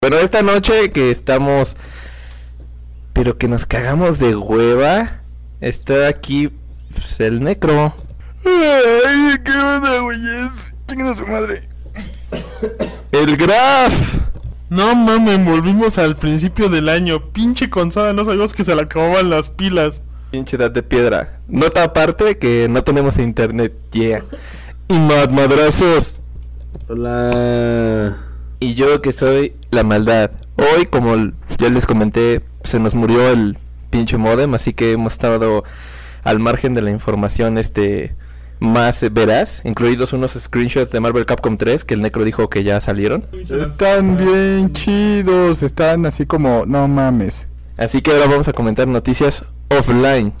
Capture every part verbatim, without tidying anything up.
Bueno, esta noche que estamos, pero que nos cagamos de hueva, está aquí pues, el Necro. Ay, qué onda, güeyes. ¿Quién es su madre? El Graf. No mames, volvimos al principio del año. Pinche consola, no sabíamos que se le acababan las pilas. Pinche edad de piedra. Nota aparte que no tenemos internet, yeah. Y mad madrazos. Hola. Y yo que soy la maldad. Hoy, como ya les comenté, se nos murió el pinche modem, así que hemos estado al margen de la información este más veraz, incluidos unos screenshots de Marvel Capcom tres que el Necro dijo que ya salieron. Están bien chidos, están así como, no mames. Así que ahora vamos a comentar noticias offline.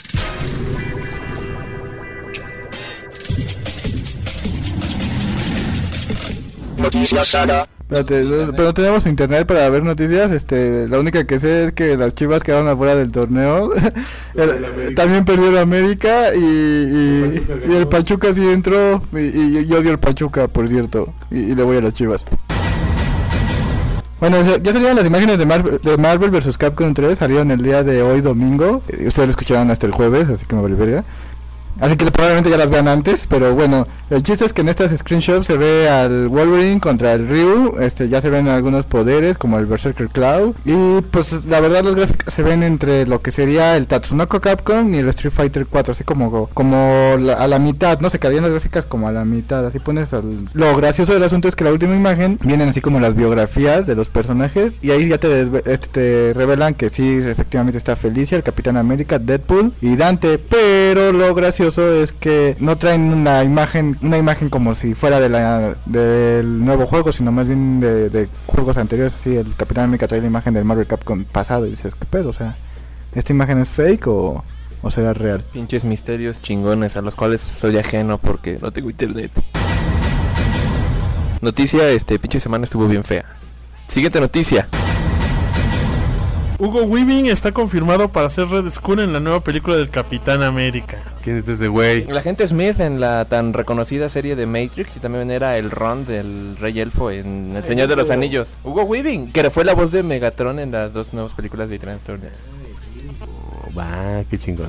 Noticias Saga. Espérate, lo- pero no tenemos internet para ver noticias. Este, la única que sé es que las Chivas quedaron afuera del torneo. El- también perdió el América y, y, y el Pachuca sí entró. Y, y yo odio el Pachuca, por cierto. Y, y le voy a las Chivas. Bueno, ya ya salieron las imágenes de, Mar- de Marvel versus. Capcom tres. Salieron el día de hoy, domingo. Eh, Ustedes lo escucharon hasta el jueves, así que me volvería. Así que probablemente ya las vean antes, pero bueno, el chiste es que en estas screenshots se ve al Wolverine contra el Ryu, este ya se ven algunos poderes como el Berserker Claw y pues la verdad las gráficas se ven entre lo que sería el Tatsunoko Capcom y el Street Fighter cuatro, así como como la- a la mitad, no se quedarían las gráficas como a la mitad, así pones al... Lo gracioso del asunto es que la última imagen vienen así como las biografías de los personajes y ahí ya te, desve- este, te revelan que sí, efectivamente está Felicia, el Capitán América, Deadpool y Dante, pero lo gracioso es que no traen una imagen una imagen como si fuera de la del nuevo juego, sino más bien de, de juegos anteriores. Así el Capitán América trae la imagen del Marvel Capcom pasado y dices, ¿qué pedo? O sea, ¿esta imagen es fake o, o será real? Pinches misterios chingones a los cuales soy ajeno porque no tengo internet. Noticia, este pinche semana estuvo bien fea. Siguiente noticia. Hugo Weaving está confirmado para ser Red Skull en la nueva película del Capitán América. ¿Quién es ese güey? El agente Smith en la tan reconocida serie de Matrix y también era el Ron del Rey Elfo en El Señor de los Anillos. Hugo Weaving, que fue la voz de Megatron en las dos nuevas películas de Transformers. Oh, va, qué chingón.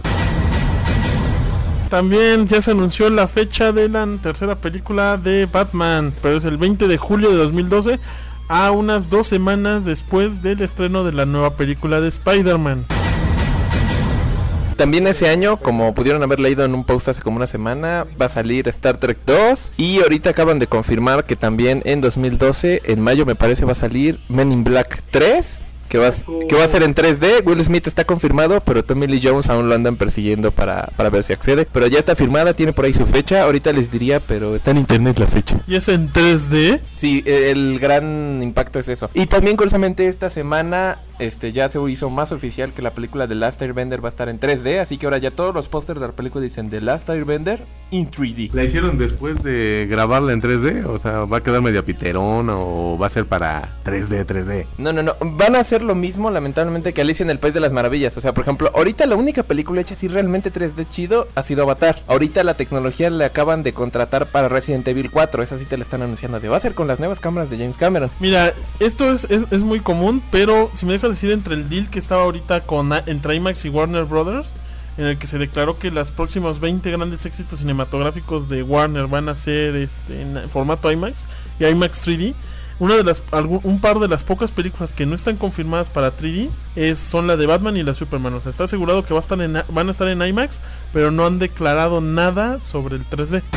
También ya se anunció la fecha de la tercera película de Batman, pero es el veinte de julio de dos mil doce, a unas dos semanas después del estreno de la nueva película de Spider-Man. También ese año, como pudieron haber leído en un post hace como una semana, va a salir Star Trek dos. Y ahorita acaban de confirmar que también en dos mil doce, en mayo me parece, va a salir Men in Black tres. Que va, a- que va a ser en tres D. Will Smith está confirmado, pero Tommy Lee Jones aún lo andan persiguiendo para, para ver si accede. Pero ya está firmada, tiene por ahí su fecha. Ahorita les diría, pero está en internet la fecha. Y es en tres D. Sí, el gran impacto es eso. Y también curiosamente esta semana este ya se hizo más oficial que la película de Last Airbender va a estar en tres D, así que ahora ya todos los pósters de la película dicen The Last Airbender in tres D. ¿La hicieron después de grabarla en tres D? O sea, ¿va a quedar media piterona o va a ser para tres D, tres D? No, no, no, van a hacer lo mismo lamentablemente que Alicia en el País de las Maravillas. O sea, por ejemplo, ahorita la única película hecha así realmente tres D chido ha sido Avatar. Ahorita la tecnología le acaban de contratar para Resident Evil cuatro, esa sí te la están anunciando, de va a ser con las nuevas cámaras de James Cameron. Mira, esto es, es, es muy común, pero si me dejas decir, entre el deal que estaba ahorita con a- entre IMAX y Warner Brothers, en el que se declaró que los próximos veinte grandes éxitos cinematográficos de Warner van a ser este, en formato IMAX y IMAX tres D. Una de las, algún, un par de las pocas películas que no están confirmadas para tres D es, son la de Batman y la Superman. O sea, está asegurado que va a estar en, van a estar en IMAX, pero no han declarado nada sobre el tres D.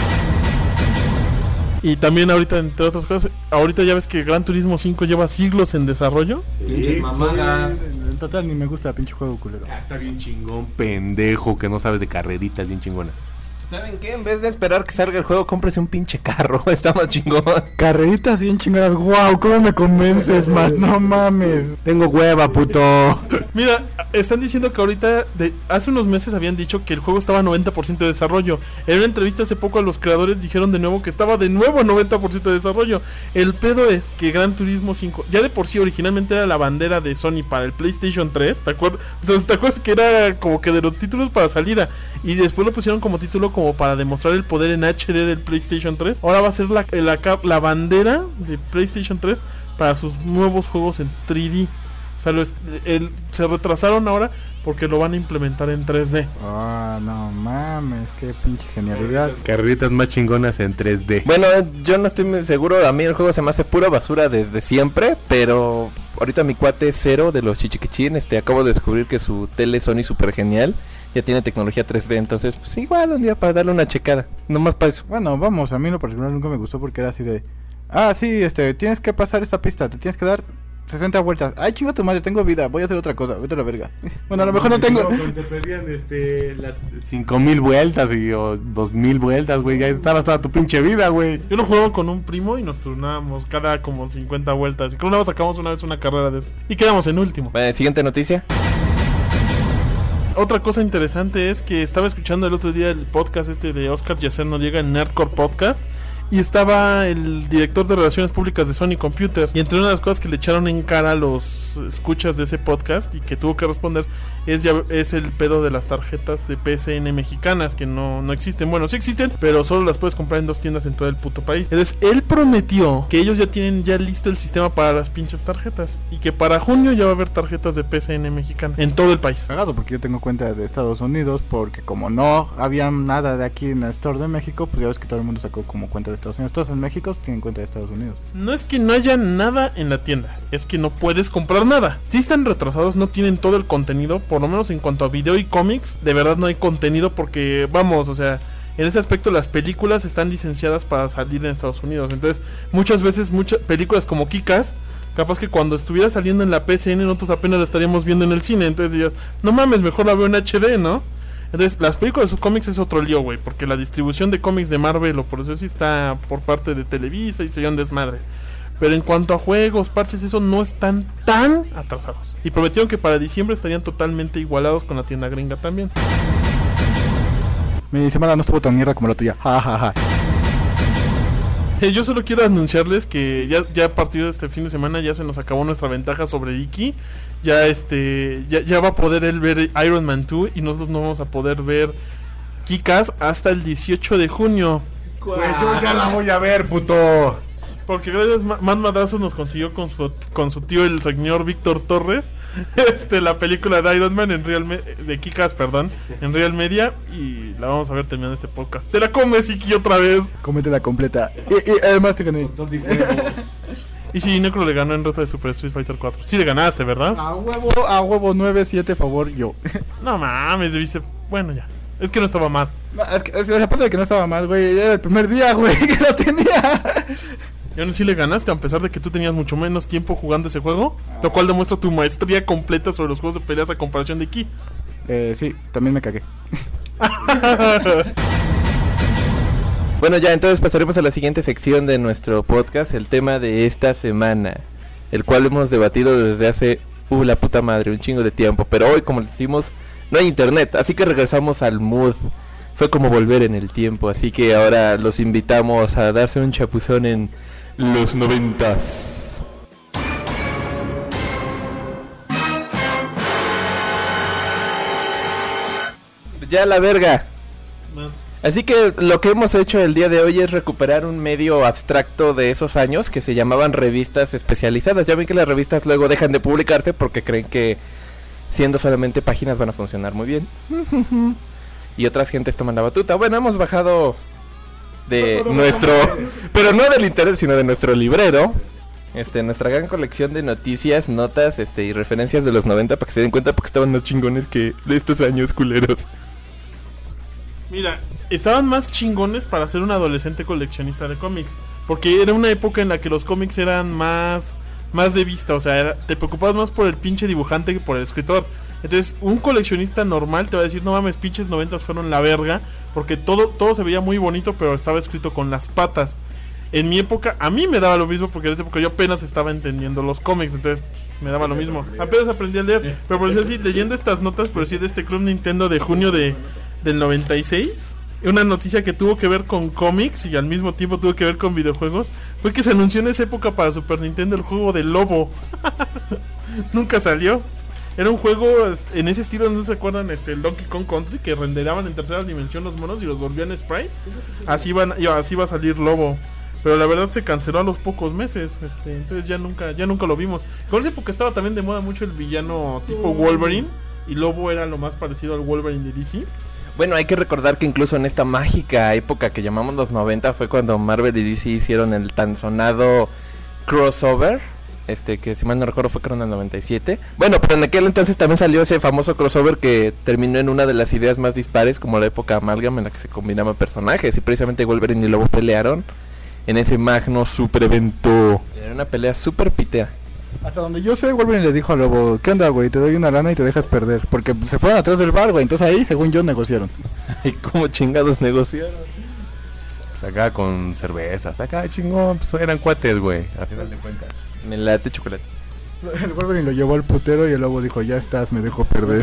Y también ahorita, entre otras cosas, ahorita ya ves que Gran Turismo cinco lleva siglos en desarrollo. Pinches mamadas. En total ni me gusta pinche juego culero. Ah, está bien chingón, pendejo, que no sabes de carreritas bien chingonas. ¿Saben qué? En vez de esperar que salga el juego, cómprese un pinche carro, está más chingón. Carreritas bien chingadas, wow, cómo me convences, man, no mames. Tengo hueva, puto. Mira, están diciendo que ahorita, de, hace unos meses habían dicho que el juego estaba a noventa por ciento de desarrollo. En una entrevista hace poco a los creadores dijeron de nuevo que estaba de nuevo a noventa por ciento de desarrollo. El pedo es que Gran Turismo cinco, ya de por sí originalmente era la bandera de Sony para el PlayStation tres, ¿te acuerdas? O sea, ¿te acuerdas que era como que de los títulos para salida? Y después lo pusieron como título como para demostrar el poder en H D del PlayStation tres. Ahora va a ser la, la, la bandera de PlayStation tres para sus nuevos juegos en tres D. O sea, lo es, el, se retrasaron ahora porque lo van a implementar en tres D. Ah, oh, no mames, qué pinche genialidad. Carreritas más chingonas en tres D. Bueno, yo no estoy muy seguro, a mí el juego se me hace pura basura desde siempre, pero ahorita mi cuate Cero de los Chichiquichín, este, acabo de descubrir que su tele Sony super genial ya tiene tecnología tres D, entonces pues igual un día para darle una checada, nomás para eso. Bueno, vamos, a mí en lo particular nunca me gustó porque era así de, ah, sí, este, tienes que pasar esta pista, te tienes que dar sesenta vueltas. Ay, chinga tu madre, tengo vida, voy a hacer otra cosa, vete a la verga. Bueno, a lo mejor no tengo. Te pedían este, las cinco mil vueltas y o dos mil vueltas, güey, ya estabas toda tu pinche vida, güey. Yo lo jugaba con un primo y nos turnábamos cada como cincuenta vueltas. Y con una vez sacamos una vez una carrera de eso. Y quedamos en último. Bueno, siguiente noticia. Otra cosa interesante es que estaba escuchando el otro día el podcast este de Oscar Yacer Noriega en Nerdcore Podcast. Y estaba el director de Relaciones Públicas de Sony Computer. Y entre una de las cosas que le echaron en cara a los escuchas de ese podcast y que tuvo que responder es, ya, es el pedo de las tarjetas de P S N mexicanas que no, no existen. Bueno, sí existen, pero solo las puedes comprar en dos tiendas en todo el puto país. Entonces él prometió que ellos ya tienen ya listo el sistema para las pinches tarjetas. Y que para junio ya va a haber tarjetas de P S N mexicana en todo el país. Cagado, porque yo tengo cuenta de Estados Unidos. Porque como no había nada de aquí en el Store de México, pues ya ves que todo el mundo sacó como cuenta de Estados Unidos. Todos en México tienen cuenta de Estados Unidos. No es que no haya nada en la tienda, es que no puedes comprar nada. Si están retrasados, no tienen todo el contenido. Por lo menos en cuanto a video y cómics, de verdad no hay contenido porque, vamos, o sea, en ese aspecto las películas están licenciadas para salir en Estados Unidos. Entonces, muchas veces, muchas películas como Kick-Ass, capaz que cuando estuviera saliendo en la P S N, nosotros apenas la estaríamos viendo en el cine. Entonces dirías, no mames, mejor la veo en H D, ¿no? Entonces, las películas de sus cómics es otro lío, güey, porque la distribución de cómics de Marvel o por eso sí está por parte de Televisa y se un desmadre. Pero en cuanto a juegos, parches, eso no están tan atrasados. Y prometieron que para diciembre estarían totalmente igualados con la tienda gringa también. Mi semana no estuvo tan mierda como la tuya. Ja, ja, ja. Eh, yo solo quiero anunciarles que ya, ya a partir de este fin de semana ya se nos acabó nuestra ventaja sobre Iki. Ya este ya, ya va a poder él ver Iron Man dos y nosotros no vamos a poder ver Kick-Ass hasta el dieciocho de junio. Pues yo ya la voy a ver, puto. Porque gracias a Matt Madrazos nos consiguió con su, con su tío el señor Víctor Torres este la película de Iron Man en Real Me- de Kick-Ass, perdón, en Real Media, y la vamos a ver terminando este podcast. Te la comes, Iki, otra vez. Cómetela completa. Y, y además te gané. Y si Necro le ganó en Rota de Super Street Fighter cuatro. Sí le ganaste, ¿verdad? A huevo, a huevo nueve siete favor yo. No mames, debiste. Bueno, ya. Es que no estaba mal. No, es que, es, aparte de que no estaba mal, güey, era el primer día, güey, que lo tenía. Y aún así le ganaste, a pesar de que tú tenías mucho menos tiempo jugando ese juego. Lo cual demuestra tu maestría completa sobre los juegos de peleas a comparación de Ki. Eh, sí, también me cagué. Bueno, ya entonces pasaremos a la siguiente sección de nuestro podcast, el tema de esta semana, el cual hemos debatido desde hace, uh, la puta madre, un chingo de tiempo. Pero hoy, como les decimos, no hay internet, así que regresamos al mood. Fue como volver en el tiempo, así que ahora los invitamos a darse un chapuzón en los noventas. Ya la verga. Así que lo que hemos hecho el día de hoy es recuperar un medio abstracto de esos años que se llamaban revistas especializadas. Ya ven que las revistas luego dejan de publicarse porque creen que siendo solamente páginas van a funcionar muy bien. Y otras gentes toman la batuta. Bueno, hemos bajado de nuestro, pero no del internet, sino de nuestro librero, este, nuestra gran colección de noticias, notas, este, y referencias de los noventa para que se den cuenta porque estaban más chingones que de estos años culeros. Mira, estaban más chingones para ser un adolescente coleccionista de cómics, porque era una época en la que los cómics eran más, más de vista, o sea, era, te preocupabas más por el pinche dibujante que por el escritor. Entonces, un coleccionista normal te va a decir, no mames, pinches noventas fueron la verga, porque todo, todo se veía muy bonito, pero estaba escrito con las patas. En mi época, a mí me daba lo mismo porque en esa época yo apenas estaba entendiendo los cómics, entonces pues, me daba lo mismo. Apenas aprendí a leer, pero por decir así, leyendo estas notas, por decir de este Club Nintendo de junio de, del noventa y seis, una noticia que tuvo que ver con cómics y al mismo tiempo tuvo que ver con videojuegos, fue que se anunció en esa época para Super Nintendo el juego del lobo. Nunca salió. Era un juego en ese estilo, ¿no se acuerdan? Este, el Donkey Kong Country, que renderaban en tercera dimensión los monos y los volvían sprites. Así, van, así va a salir Lobo. Pero la verdad se canceló a los pocos meses, este, entonces ya nunca, ya nunca lo vimos. Con esa época estaba también de moda mucho el villano tipo Wolverine, y Lobo era lo más parecido al Wolverine de D C. Bueno, hay que recordar que incluso en esta mágica época que llamamos los noventa fue cuando Marvel y D C hicieron el tan sonado crossover. Este, que si mal no recuerdo fue creo en el noventa y siete. Bueno, pero en aquel entonces también salió ese famoso crossover que terminó en una de las ideas más dispares, como la época Amalgam, en la que se combinaban personajes. Y precisamente Wolverine y Lobo pelearon en ese magno super evento. Era una pelea super pitera. Hasta donde yo sé, Wolverine le dijo a Lobo: ¿qué onda, güey? Te doy una lana y te dejas perder. Porque se fueron atrás del bar, güey. Entonces ahí, según yo, negociaron. ¿Y cómo chingados negociaron? Pues acá con cervezas, acá chingón, pues eran cuates, güey, a final de cuentas. Me late chocolate. El Wolverine lo llevó al putero y el Lobo dijo: ya estás, me dejo perder.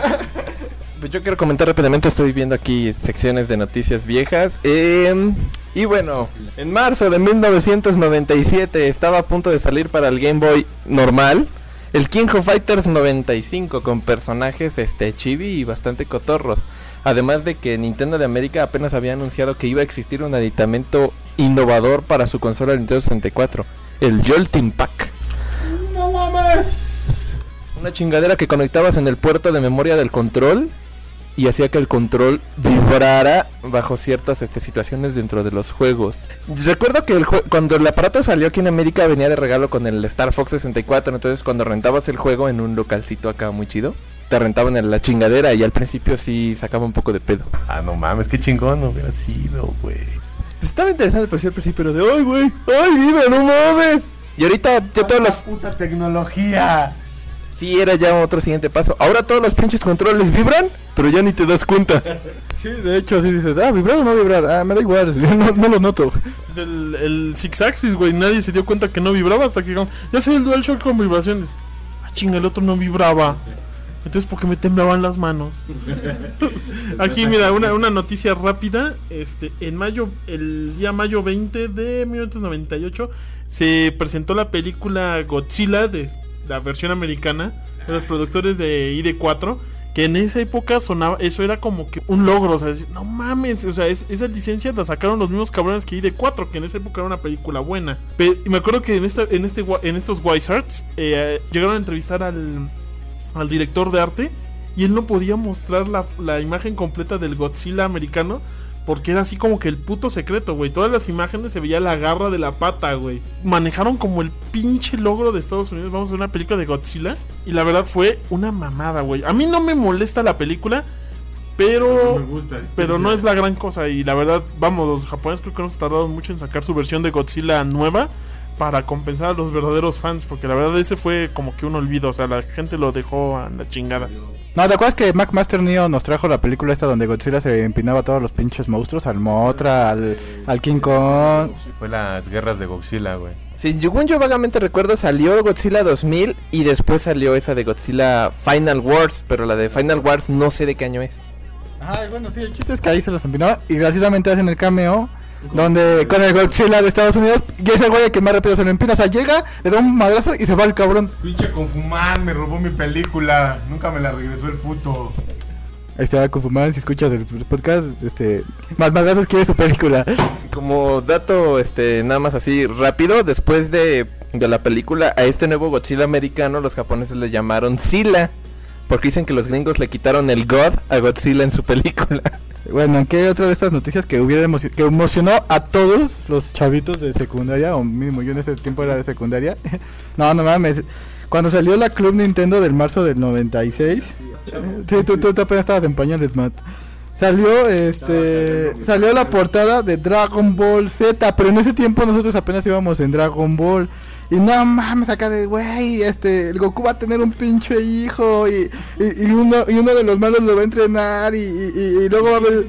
Pues yo quiero comentar rápidamente, estoy viendo aquí secciones de noticias viejas. Eh, y bueno, en marzo de mil novecientos noventa y siete estaba a punto de salir para el Game Boy normal el King of Fighters noventa y cinco, con personajes este chibi y bastante cotorros. Además de que Nintendo de América apenas había anunciado que iba a existir un aditamento innovador para su consola Nintendo sesenta y cuatro, el Jolting Pack. ¡No mames! Una chingadera que conectabas en el puerto de memoria del control y hacía que el control vibrara bajo ciertas este, situaciones dentro de los juegos. Recuerdo que el jue- cuando el aparato salió aquí en América venía de regalo con el Star Fox sesenta y cuatro, entonces cuando rentabas el juego en un localcito acá muy chido, te rentaban en la chingadera y al principio sí sacaba un poco de pedo. Ah, no mames, qué chingón hubiera sido, güey. Estaba interesante, pero sí al principio de ¡ay, güey! ¡Ay, vive, no mames! Y ahorita ya todos los... puta tecnología! Sí, era ya otro siguiente paso. Ahora todos los pinches controles vibran, pero ya ni te das cuenta. Sí, de hecho, así dices: ah, ¿vibrar o no vibrar? Ah, me da igual, no, no los noto. Es el, el Six Axis, güey. Nadie se dio cuenta que no vibraba hasta que dijeron: ya se ve el DualShock con vibraciones. Ah, chinga, el otro no vibraba. Entonces, ¿por qué me temblaban las manos? Aquí, mira, una, una noticia rápida. Este, en mayo, el día mayo veinte de mil novecientos noventa y ocho, se presentó la película Godzilla, de la versión americana, de los productores de I D cuatro. Que en esa época sonaba, eso era como que un logro, o sea, decir, no mames, o sea, es, esas licencias las sacaron los mismos cabrones que I D cuatro, que en esa época era una película buena. Pero, y me acuerdo que en esta, en este, en estos Wizards eh, llegaron a entrevistar al, al director de arte y él no podía mostrar la, la imagen completa del Godzilla americano porque era así como que el puto secreto, güey. Todas las imágenes se veía la garra de la pata, güey. Manejaron como el pinche logro de Estados Unidos. Vamos a ver una película de Godzilla. Y la verdad fue una mamada, güey. A mí no me molesta la película, pero no me gusta, pero no es la gran cosa. Y la verdad, vamos, los japoneses creo que no se tardaron mucho en sacar su versión de Godzilla nueva para compensar a los verdaderos fans, porque la verdad ese fue como que un olvido. O sea, la gente lo dejó a la chingada. No, ¿te acuerdas que McMaster Neo nos trajo la película esta donde Godzilla se empinaba a todos los pinches monstruos? Al Mothra, al, al King Kong. Fue las guerras de Godzilla, güey. Sí, según yo vagamente recuerdo, salió Godzilla dos mil y después salió esa de Godzilla Final Wars, pero la de Final Wars no sé de qué año es. Ah, bueno, sí, el chiste es que ahí se los empinaba y graciosamente hacen el cameo donde con el Godzilla de Estados Unidos y es el güey que más rápido se lo empina. O sea, llega, le da un madrazo y se va el cabrón. Pinche Confumán, me robó mi película. Nunca me la regresó el puto. Ahí está Confumán, si escuchas el podcast, este, más madrazos quiere su película. Como dato, este, nada más así rápido, después de, de la película, a este nuevo Godzilla americano los japoneses le llamaron Zilla, porque dicen que los gringos le quitaron el God a Godzilla en su película. Bueno, ¿qué otra de estas noticias que hubiera emocio- que emocionó a todos los chavitos de secundaria? O mínimo yo en ese tiempo era de secundaria. No, no mames. Cuando salió la Club Nintendo del marzo del noventa y seis. Sí, tú, tú, tú apenas estabas en pañales, Matt. Salió, este, salió la portada de Dragon Ball Z, pero en ese tiempo nosotros apenas íbamos en Dragon Ball. Y no mames, acá de, güey, este, el Goku va a tener un pinche hijo y, y, y, uno, y uno de los malos lo va a entrenar y, y, y luego va a haber...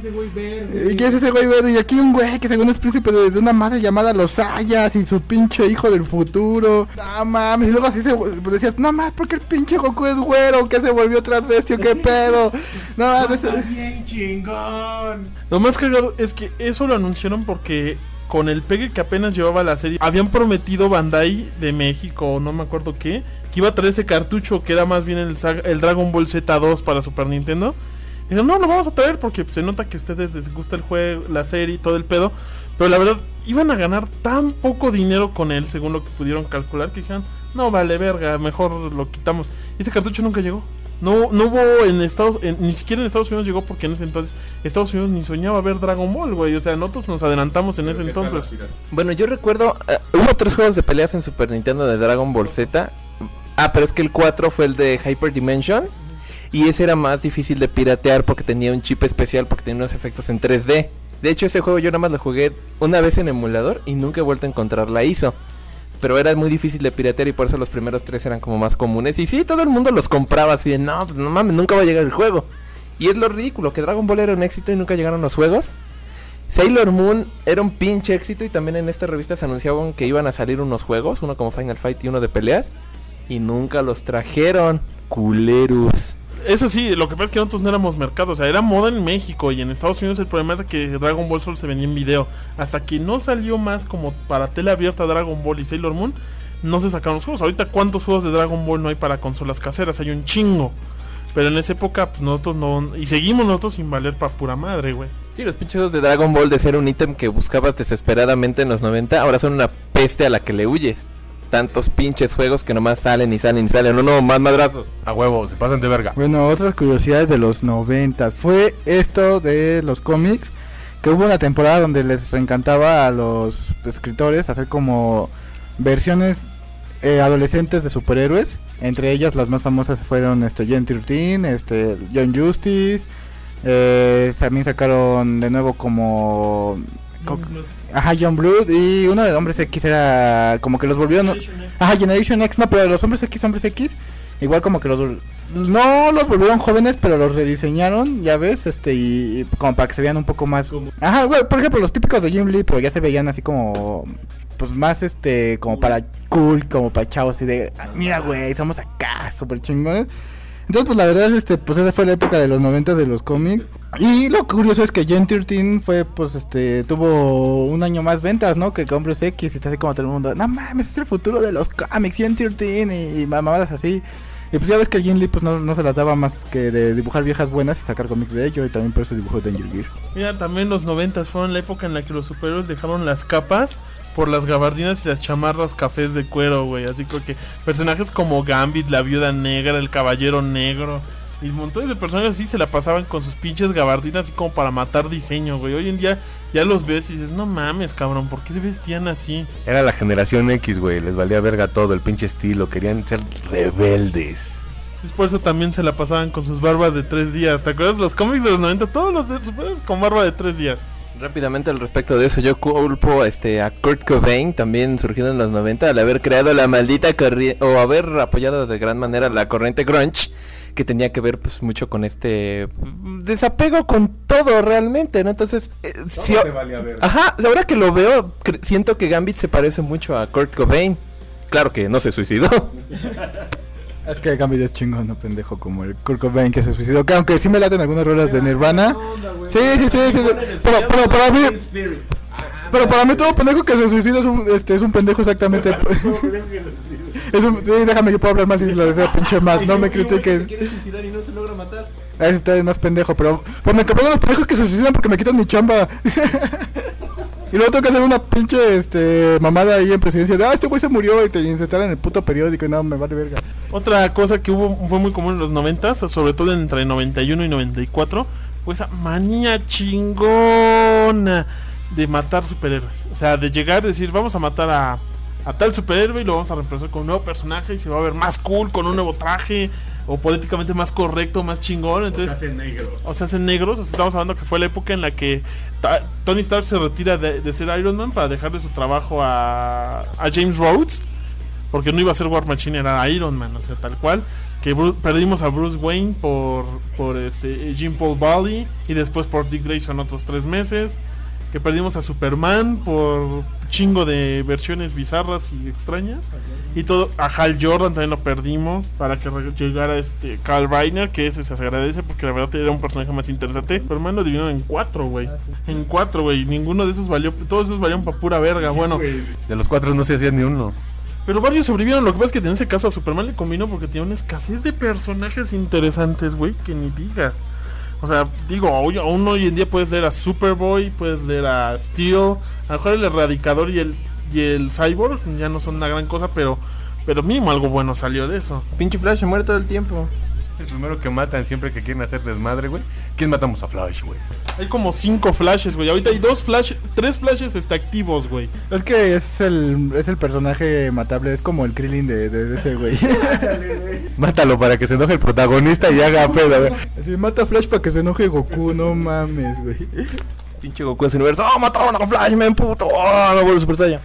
¿Y quién es ese güey verde? Y aquí un güey que según es príncipe de, de una madre llamada Los Ayas y su pinche hijo del futuro. No mames, y luego así se decías, no mames, porque el pinche Goku es güero, que se volvió transvestio, qué pedo. No mames, bien chingón. Lo más cagado es que eso lo anunciaron porque con el pegue que apenas llevaba la serie, habían prometido Bandai de México, no me acuerdo qué, que iba a traer ese cartucho que era más bien el, el Dragon Ball Z dos para Super Nintendo. Y dijeron, no, lo vamos a traer porque se nota que a ustedes les gusta el juego, la serie y todo el pedo. Pero la verdad, iban a ganar tan poco dinero con él, según lo que pudieron calcular, que dijeron, no vale verga, mejor lo quitamos. Y ese cartucho nunca llegó. No, no hubo en Estados en, ni siquiera en Estados Unidos llegó porque en ese entonces Estados Unidos ni soñaba ver Dragon Ball, güey. O sea, nosotros nos adelantamos en ese entonces. Bueno, yo recuerdo, uh, hubo tres juegos de peleas en Super Nintendo de Dragon Ball Z. Ah, pero es que el cuatro fue el de Hyper Dimension. Y ese era más difícil de piratear porque tenía un chip especial, porque tenía unos efectos en tres D. De hecho, ese juego yo nada más lo jugué una vez en emulador y nunca he vuelto a encontrar la I S O. Pero era muy difícil de piratear y por eso los primeros tres eran como más comunes. Y sí, todo el mundo los compraba así de, no, pues no mames, nunca va a llegar el juego. Y es lo ridículo, que Dragon Ball era un éxito y nunca llegaron los juegos. Sailor Moon era un pinche éxito y también en esta revista se anunciaban que iban a salir unos juegos, uno como Final Fight y uno de peleas. Y nunca los trajeron, culeros. Eso sí, lo que pasa es que nosotros no éramos mercado, o sea, era moda en México y en Estados Unidos el problema era que Dragon Ball solo se vendía en video. Hasta que no salió más como para tele abierta Dragon Ball y Sailor Moon, no se sacaron los juegos. Ahorita, ¿cuántos juegos de Dragon Ball no hay para consolas caseras? Hay un chingo. Pero en esa época, pues nosotros no... Y seguimos nosotros sin valer pa' pura madre, güey. Sí, los pinches juegos de Dragon Ball, de ser un ítem que buscabas desesperadamente en los noventa, ahora son una peste a la que le huyes. Tantos pinches juegos que nomás salen y salen y salen. No, no, más madrazos. A huevo, se pasan de verga. Bueno, otras curiosidades de los noventas. Fue esto de los cómics, que hubo una temporada donde les reencantaba a los escritores hacer como versiones eh, adolescentes de superhéroes. Entre ellas las más famosas fueron este Gen trece, este Young Justice. Eh, también sacaron de nuevo como... Co- Ajá, John Blood, y uno de Hombres X era como que los volvieron... Generation X. Ajá, Generation X, no, pero los Hombres X, Hombres X, igual como que los... No los volvieron jóvenes, pero los rediseñaron, ya ves, este, y, y como para que se vean un poco más... ¿Cómo? Ajá, güey, por ejemplo, los típicos de Jim Lee, pero ya se veían así como... Pues más, este, como para cool, como para chavos, así de... "Ah, mira, güey, somos acá, súper chingones". Entonces, pues la verdad, este, pues esa fue la época de los noventa de los cómics. Y lo curioso es que Gen trece fue, pues, este, tuvo un año más ventas, ¿no? Que Hombres X, y está así como todo el mundo, no mames, es el futuro de los cómics, Gen trece, y, y mamadas así. Y pues ya ves que el Jim Lee, pues, no, no se las daba más que de dibujar viejas buenas y sacar cómics de ello, y también por eso dibujó Danger Gear. Mira, también los noventas fueron la época en la que los superhéroes dejaron las capas por las gabardinas y las chamarras cafés de cuero, güey. Así que personajes como Gambit, la Viuda Negra, el Caballero Negro y montones de personajes así se la pasaban con sus pinches gabardinas así como para matar diseño, güey. Hoy en día ya los ves y dices, no mames, cabrón, ¿por qué se vestían así? Era la generación X, güey. Les valía verga todo, el pinche estilo. Querían ser rebeldes. Es por eso también se la pasaban con sus barbas de tres días. ¿Te acuerdas? Los cómics de los noventa, todos los superhéroes con barba de tres días. Rápidamente al respecto de eso, yo culpo este, a Kurt Cobain, también surgido en los noventa, al haber creado la maldita corriente, o haber apoyado de gran manera la corriente grunge, que tenía que ver pues mucho con este desapego con todo realmente, ¿no? Entonces, eh, si, ajá, ahora que lo veo, cre- siento que Gambit se parece mucho a Kurt Cobain. Claro que no se suicidó. Es que Gambit es chingón, no pendejo, como el Kurt Cobain que se suicidó. Que aunque sí me laten algunas rolas de Nirvana. Sí, sí, sí, sí. Pero, pero para mí, pero para mí todo pendejo que se suicida es un, este, es un pendejo exactamente. Es un, sí, déjame que puedo hablar más si lo deseo, pinche Matt, no me critiquen. Se quiere suicidar y no se logra matar. Eso está bien más pendejo, pero pues me cabrón los pendejos que se suicidan porque me quitan mi chamba. Y luego tengo que hacer una pinche este mamada ahí en presidencia de, ah, este güey se murió y te insertaron en el puto periódico y no, me vale verga. Otra cosa que hubo fue muy común en los noventas, sobre todo entre noventa y uno y noventa y cuatro, fue esa manía chingona de matar superhéroes. O sea, de llegar y decir, vamos a matar a, a tal superhéroe y lo vamos a reemplazar con un nuevo personaje y se va a ver más cool con un nuevo traje o políticamente más correcto, más chingón. Entonces, O se hacen negros. o se hacen negros. O sea, estamos hablando que fue la época en la que ta- Tony Stark se retira de, de ser Iron Man para dejarle su trabajo a, a James Rhodes. porque no iba a ser War Machine, era Iron Man, o sea, tal cual. Que Bru- perdimos a Bruce Wayne por, por este Jean Paul Valley y después por Dick Grayson otros tres meses. Que perdimos a Superman por chingo de versiones bizarras y extrañas. Y todo, a Hal Jordan también lo perdimos para que re- llegara este Carl Reiner, que ese se agradece porque la verdad era un personaje más interesante. Superman lo dividieron en cuatro, güey. En cuatro, güey. Ninguno de esos valió, todos esos valían para pura verga, bueno. De los cuatro no se hacía ni uno. Pero varios sobrevivieron. Lo que pasa es que en ese caso a Superman le combinó porque tiene una escasez de personajes interesantes, güey, que ni digas. O sea, digo, hoy, aún hoy en día puedes leer a Superboy, puedes leer a Steel, a lo mejor el Erradicador y el y el Cyborg ya no son una gran cosa, pero pero mínimo algo bueno salió de eso. Pinche Flash se muere todo el tiempo. El primero que matan siempre que quieren hacer desmadre, güey. ¿Quién matamos a Flash, güey? Hay como cinco flashes, güey. Ahorita hay dos flash, tres flashes este, activos, güey. Es que es el, es el personaje matable, es como el Krillin de, de, de ese güey. Mátalo para que se enoje el protagonista y haga pedo, güey. Así, mata a Flash para que se enoje Goku, no mames, güey. Pinche Goku en ese universo. ¡Oh, mataron a Flash, men, puto! ¡Oh, no vuelvo Super Saiyan!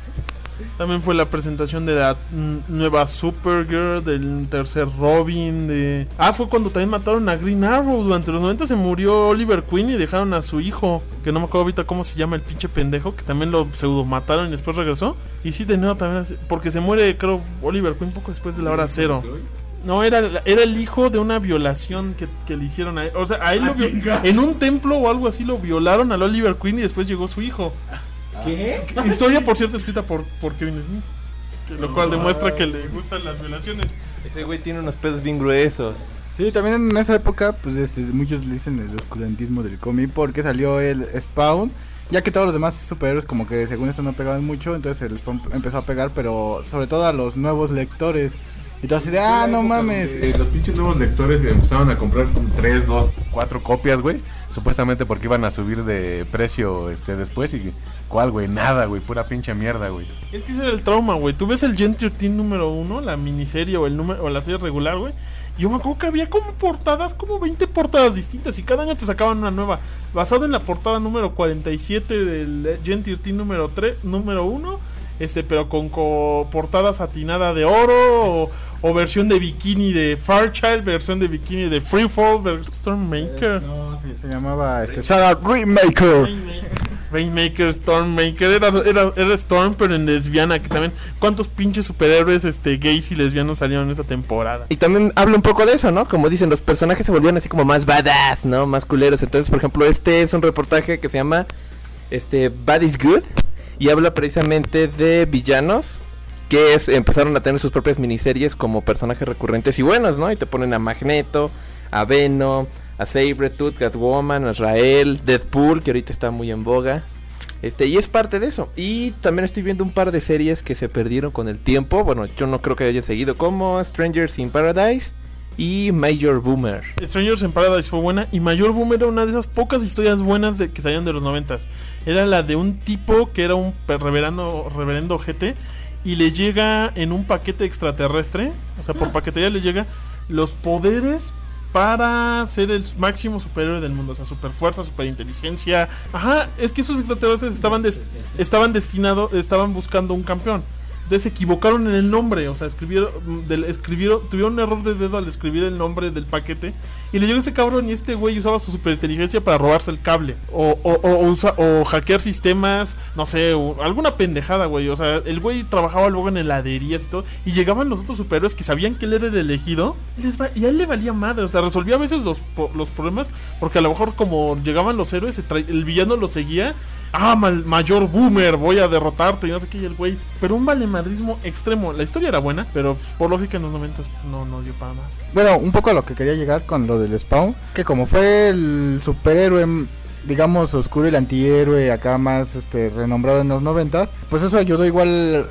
También fue la presentación de la mm, nueva Supergirl, del tercer Robin, de... Ah, fue cuando también mataron a Green Arrow. Durante los noventa se murió Oliver Queen y dejaron a su hijo, que no me acuerdo ahorita cómo se llama el pinche pendejo, que también lo pseudo mataron y después regresó. Y sí, de nuevo también, porque se muere, creo, Oliver Queen poco después de la hora cero. No, era, era el hijo de una violación que, que le hicieron a él. O sea, a él lo vi- en un templo o algo así lo violaron al Oliver Queen y después llegó su hijo. ¿Qué? Historia, por cierto, escrita por, por Kevin Smith, que, lo cual demuestra que le gustan las violaciones. Ese güey tiene unos pedos bien gruesos. Sí, también en esa época, pues este, muchos le dicen el oscurantismo del cómic porque salió el Spawn, ya que todos los demás superhéroes como que según esto no pegaban mucho, entonces el Spawn empezó a pegar, pero sobre todo a los nuevos lectores. Y todo así de, ah, no mames. Eh, los pinches nuevos lectores que empezaron a comprar tres, dos, cuatro copias, güey. Supuestamente porque iban a subir de precio este después. Y ¿cuál, güey? Nada, güey. Pura pinche mierda, güey. Es que ese era el trauma, güey. Tú ves el Gen trece número uno, la miniserie o el número o la serie regular, güey. Y yo me acuerdo que había como portadas, como veinte portadas distintas. Y cada año te sacaban una nueva. Basado en la portada número cuarenta y siete del Gen trece número tres, número uno. Este, pero con co- portada satinada de oro o, o versión de bikini de Fairchild, versión de bikini de Freefall, versión Stormmaker. Eh, no, sí, se llamaba este, Saga Remaker. Rainmaker, Stormmaker, era, era, era Storm pero en lesbiana, que también, ¿cuántos pinches superhéroes este, gays y lesbianos salieron en esta temporada? Y también habla un poco de eso, ¿no? Como dicen, los personajes se volvían así como más badass, ¿no? Más culeros. Entonces, por ejemplo, este es un reportaje que se llama este Bad is Good. Y habla precisamente de villanos que es, empezaron a tener sus propias miniseries como personajes recurrentes y buenos, ¿no? Y te ponen a Magneto, a Venom, a Sabretooth, Catwoman, a Israel, Deadpool, que ahorita está muy en boga. Este, y es parte de eso. Y también estoy viendo un par de series que se perdieron con el tiempo. Bueno, yo no creo que haya seguido, como Strangers in Paradise y Major Boomer. Strangers in Paradise fue buena y Major Boomer era una de esas pocas historias buenas de que salieron de los noventas. Era la de un tipo que era un reverendo, reverendo ojete y le llega en un paquete extraterrestre, o sea, por paquetería le llega los poderes para ser el máximo superhéroe del mundo, o sea, super fuerza, super inteligencia. Ajá, es que esos extraterrestres estaban des- estaban destinados, estaban buscando un campeón. Entonces se equivocaron en el nombre, o sea, escribieron, del, escribieron, tuvieron un error de dedo al escribir el nombre del paquete. Y le llegó este cabrón y este güey usaba su superinteligencia para robarse el cable. O, o, o, o, usa, o hackear sistemas, no sé, o, alguna pendejada, güey. O sea, el güey trabajaba luego en heladerías y todo. Y llegaban los otros superhéroes que sabían que él era el elegido. Y, les va, y a él le valía madre, o sea, resolvía a veces los, los problemas. Porque a lo mejor como llegaban los héroes, el villano los seguía. Ah, mal, Mayor Boomer, voy a derrotarte y no sé qué, y el güey. Pero un valemadrismo extremo. La historia era buena, pero por lógica en los noventas pues, no, no dio para más. Bueno, un poco a lo que quería llegar con lo del Spawn, que como fue el superhéroe, digamos, oscuro, el antihéroe acá más este renombrado en los noventas, pues eso ayudó igual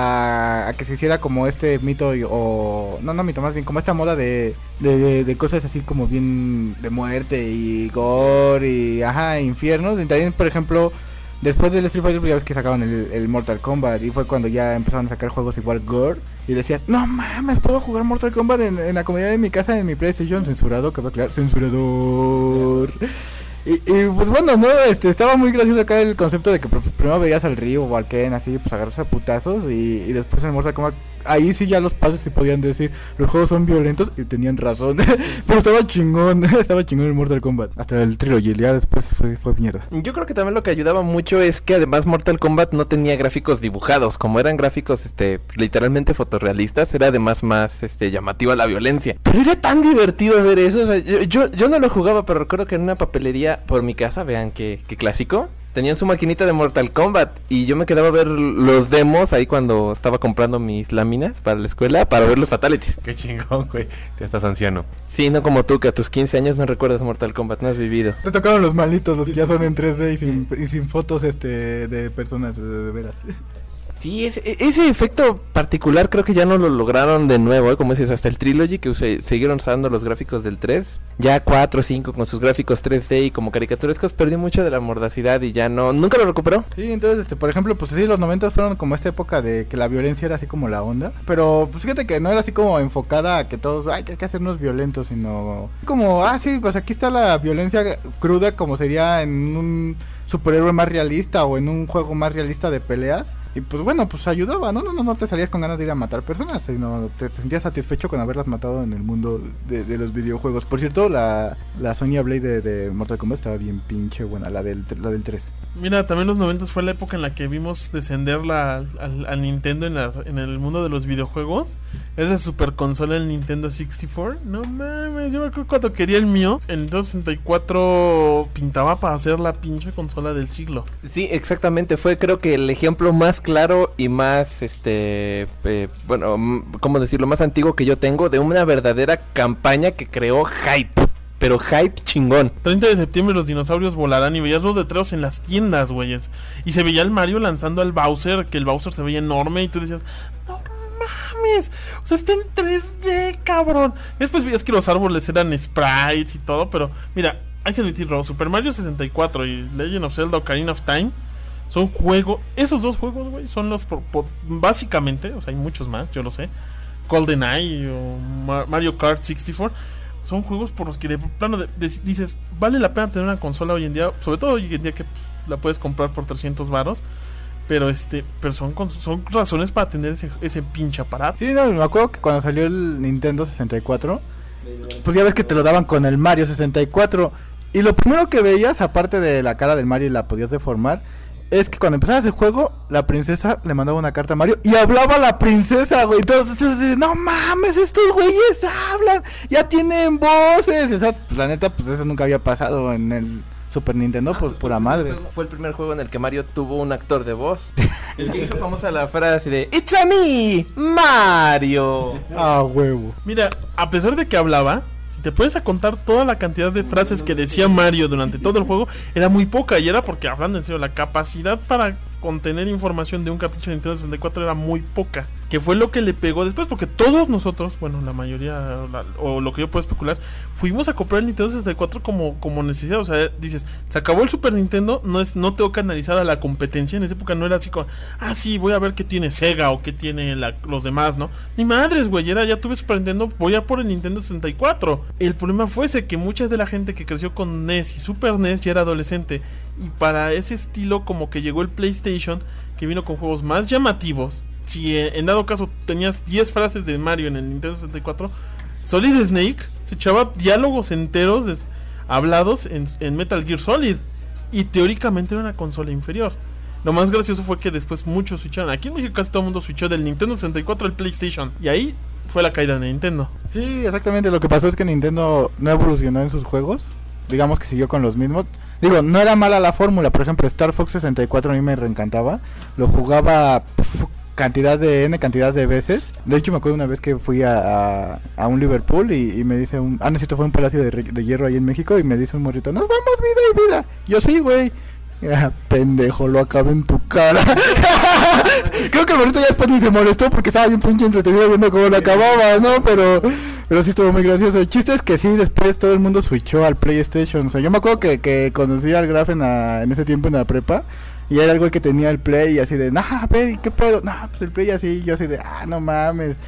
a, a que se hiciera como este mito y- o no, no mito, más bien como esta moda de, de, de, de cosas así como bien de muerte y gore y ajá, infiernos. Y también, por ejemplo, después del Street Fighter, ya ves que sacaban el, el Mortal Kombat y fue cuando ya empezaron a sacar juegos igual gore. Y decías, no mames, puedo jugar Mortal Kombat en, en la comunidad de mi casa, en mi PlayStation, censurado, que va a aclarar, censurador. Y, y pues bueno, no, este, estaba muy gracioso acá el concepto de que pues, primero veías al Ryu o al Ken así, pues agarrarse a putazos y, y después en Mortal Kombat ahí sí ya los pasos se podían decir, los juegos son violentos y tenían razón. Pero estaba chingón, estaba chingón el Mortal Kombat. Hasta el Trilogy, ya después fue, fue mierda. Yo creo que también lo que ayudaba mucho es que además Mortal Kombat no tenía gráficos dibujados, como eran gráficos este literalmente fotorrealistas, era además más este llamativa la violencia. Pero era tan divertido ver eso, o sea, yo, yo, yo no lo jugaba, pero recuerdo que en una papelería por mi casa, vean qué, qué clásico, tenían su maquinita de Mortal Kombat y yo me quedaba a ver los demos ahí cuando estaba comprando mis láminas para la escuela para ver los fatalities. Qué chingón, güey. Ya estás anciano. Sí, no como tú, que a tus quince años no recuerdas Mortal Kombat, no has vivido. Te tocaron los malitos, los que ya son en tres D y sin, y sin fotos este de personas, de, de veras. Sí, ese, ese efecto particular creo que ya no lo lograron de nuevo, ¿eh? Como dices, hasta el Trilogy, que use, siguieron usando los gráficos del tres. Ya cuatro, cinco con sus gráficos tres D y como caricaturescos perdió mucho de la mordacidad y ya no, nunca lo recuperó. Sí, entonces, este, por ejemplo, pues sí, los noventas fueron como esta época de que la violencia era así como la onda. Pero, pues fíjate que no era así como enfocada a que todos, ay, que hay que hacernos violentos, sino como, ah, sí, pues aquí está la violencia cruda como sería en un superhéroe más realista o en un juego más realista de peleas. Y pues bueno, pues ayudaba, ¿no? No, no, no te salías con ganas de ir a matar personas, sino te, te sentías satisfecho con haberlas matado en el mundo de, de los videojuegos. Por cierto, la, la Sonya Blade de, de Mortal Kombat estaba bien pinche buena, la del, la del tres. Mira, también los noventas fue la época en la que vimos descender la, al, al Nintendo en, las, en el mundo de los videojuegos. Esa super consola, el Nintendo sesenta y cuatro. No mames, yo me acuerdo cuando quería el mío, el Nintendo sesenta y cuatro pintaba para hacer la pinche consola del siglo. Sí, exactamente, fue creo que el ejemplo más claro y más, este, eh, bueno, ¿cómo decirlo? Más antiguo que yo tengo de una verdadera campaña que creó hype. Pero hype chingón. treinta de septiembre los dinosaurios volarán y veías los letreros en las tiendas, güeyes. Y se veía el Mario lanzando al Bowser, que el Bowser se veía enorme y tú decías, no mames, o sea, está en tres D, cabrón. Después veías que los árboles eran sprites y todo, pero mira, hay que admitirlo, Super Mario sesenta y cuatro y Legend of Zelda Ocarina of Time son juegos, esos dos juegos, güey, son los por, por, básicamente, o sea, hay muchos más, yo lo sé, GoldenEye o Mar- Mario Kart sesenta y cuatro. Son juegos por los que de plano de, de, dices, vale la pena tener una consola hoy en día, sobre todo hoy en día que pues, la puedes comprar por trescientos varos, pero este, pero son, son razones para tener ese, ese pinche aparato. Sí, no, me acuerdo que cuando salió el Nintendo sesenta y cuatro, pues ya ves que te lo daban con el Mario sesenta y cuatro, y lo primero que veías, aparte de la cara del Mario y la podías deformar, es que cuando empezabas el juego, la princesa le mandaba una carta a Mario y hablaba la princesa, güey. Entonces, no mames, estos güeyes hablan, ya tienen voces. Esa, pues la neta, pues eso nunca había pasado en el Super Nintendo, ah, pues pura madre. Fue el primer juego en el que Mario tuvo un actor de voz. El que hizo famosa la frase de It's a me, Mario. Ah, huevo. Mira, a pesar de que hablaba, si te puedes a contar toda la cantidad de frases que decía Mario durante todo el juego, era muy poca. Y era porque, hablando en serio, la capacidad para contener información de un cartucho de Nintendo sesenta y cuatro era muy poca, que fue lo que le pegó después, porque todos nosotros, bueno, la mayoría, la, o lo que yo puedo especular, fuimos a comprar el Nintendo sesenta y cuatro como, como necesidad. O sea, dices, se acabó el Super Nintendo, no es no tengo que analizar a la competencia. En esa época no era así como, ah, sí, voy a ver qué tiene Sega o qué tiene la, los demás, ¿no? Ni madres, güey, era, ya tuve Super Nintendo, voy a por el Nintendo sesenta y cuatro. El problema fue ese, que mucha de la gente que creció con N E S y Super N E S ya era adolescente, y para ese estilo como que llegó el PlayStation, que vino con juegos más llamativos. Si en dado caso tenías diez frases de Mario en el Nintendo sesenta y cuatro, Solid Snake se echaba diálogos enteros des, hablados en, en Metal Gear Solid, y teóricamente era una consola inferior. Lo más gracioso fue que después muchos switcharon. Aquí en México casi todo el mundo switchó del Nintendo sesenta y cuatro al PlayStation, y ahí fue la caída de Nintendo. Sí, exactamente. Lo que pasó es que Nintendo no evolucionó en sus juegos. Digamos que siguió con los mismos. Digo, no era mala la fórmula. Por ejemplo, Star Fox sesenta y cuatro a mí me reencantaba. Lo jugaba pf, cantidad de N, cantidad de veces. De hecho, me acuerdo una vez que fui a, a, a un Liverpool y, y me dice un... Ah, necesito, fue un palacio de, de hierro ahí en México. Y me dice un morrito, nos vamos, vida y vida. Yo sí, güey. Ah, pendejo, lo acabé en tu cara. Creo que el morrito ya después ni se molestó porque estaba bien pinche entretenido viendo cómo lo acababa, ¿no? Pero... Pero sí estuvo muy gracioso. El chiste es que sí, después todo el mundo switchó al PlayStation. O sea, yo me acuerdo que, que conocí al Graf en, la, en ese tiempo en la prepa. Y era algo que tenía el Play y así de, nah, ve, ¿qué pedo? Nah, pues el Play así, yo así de, ah, no mames.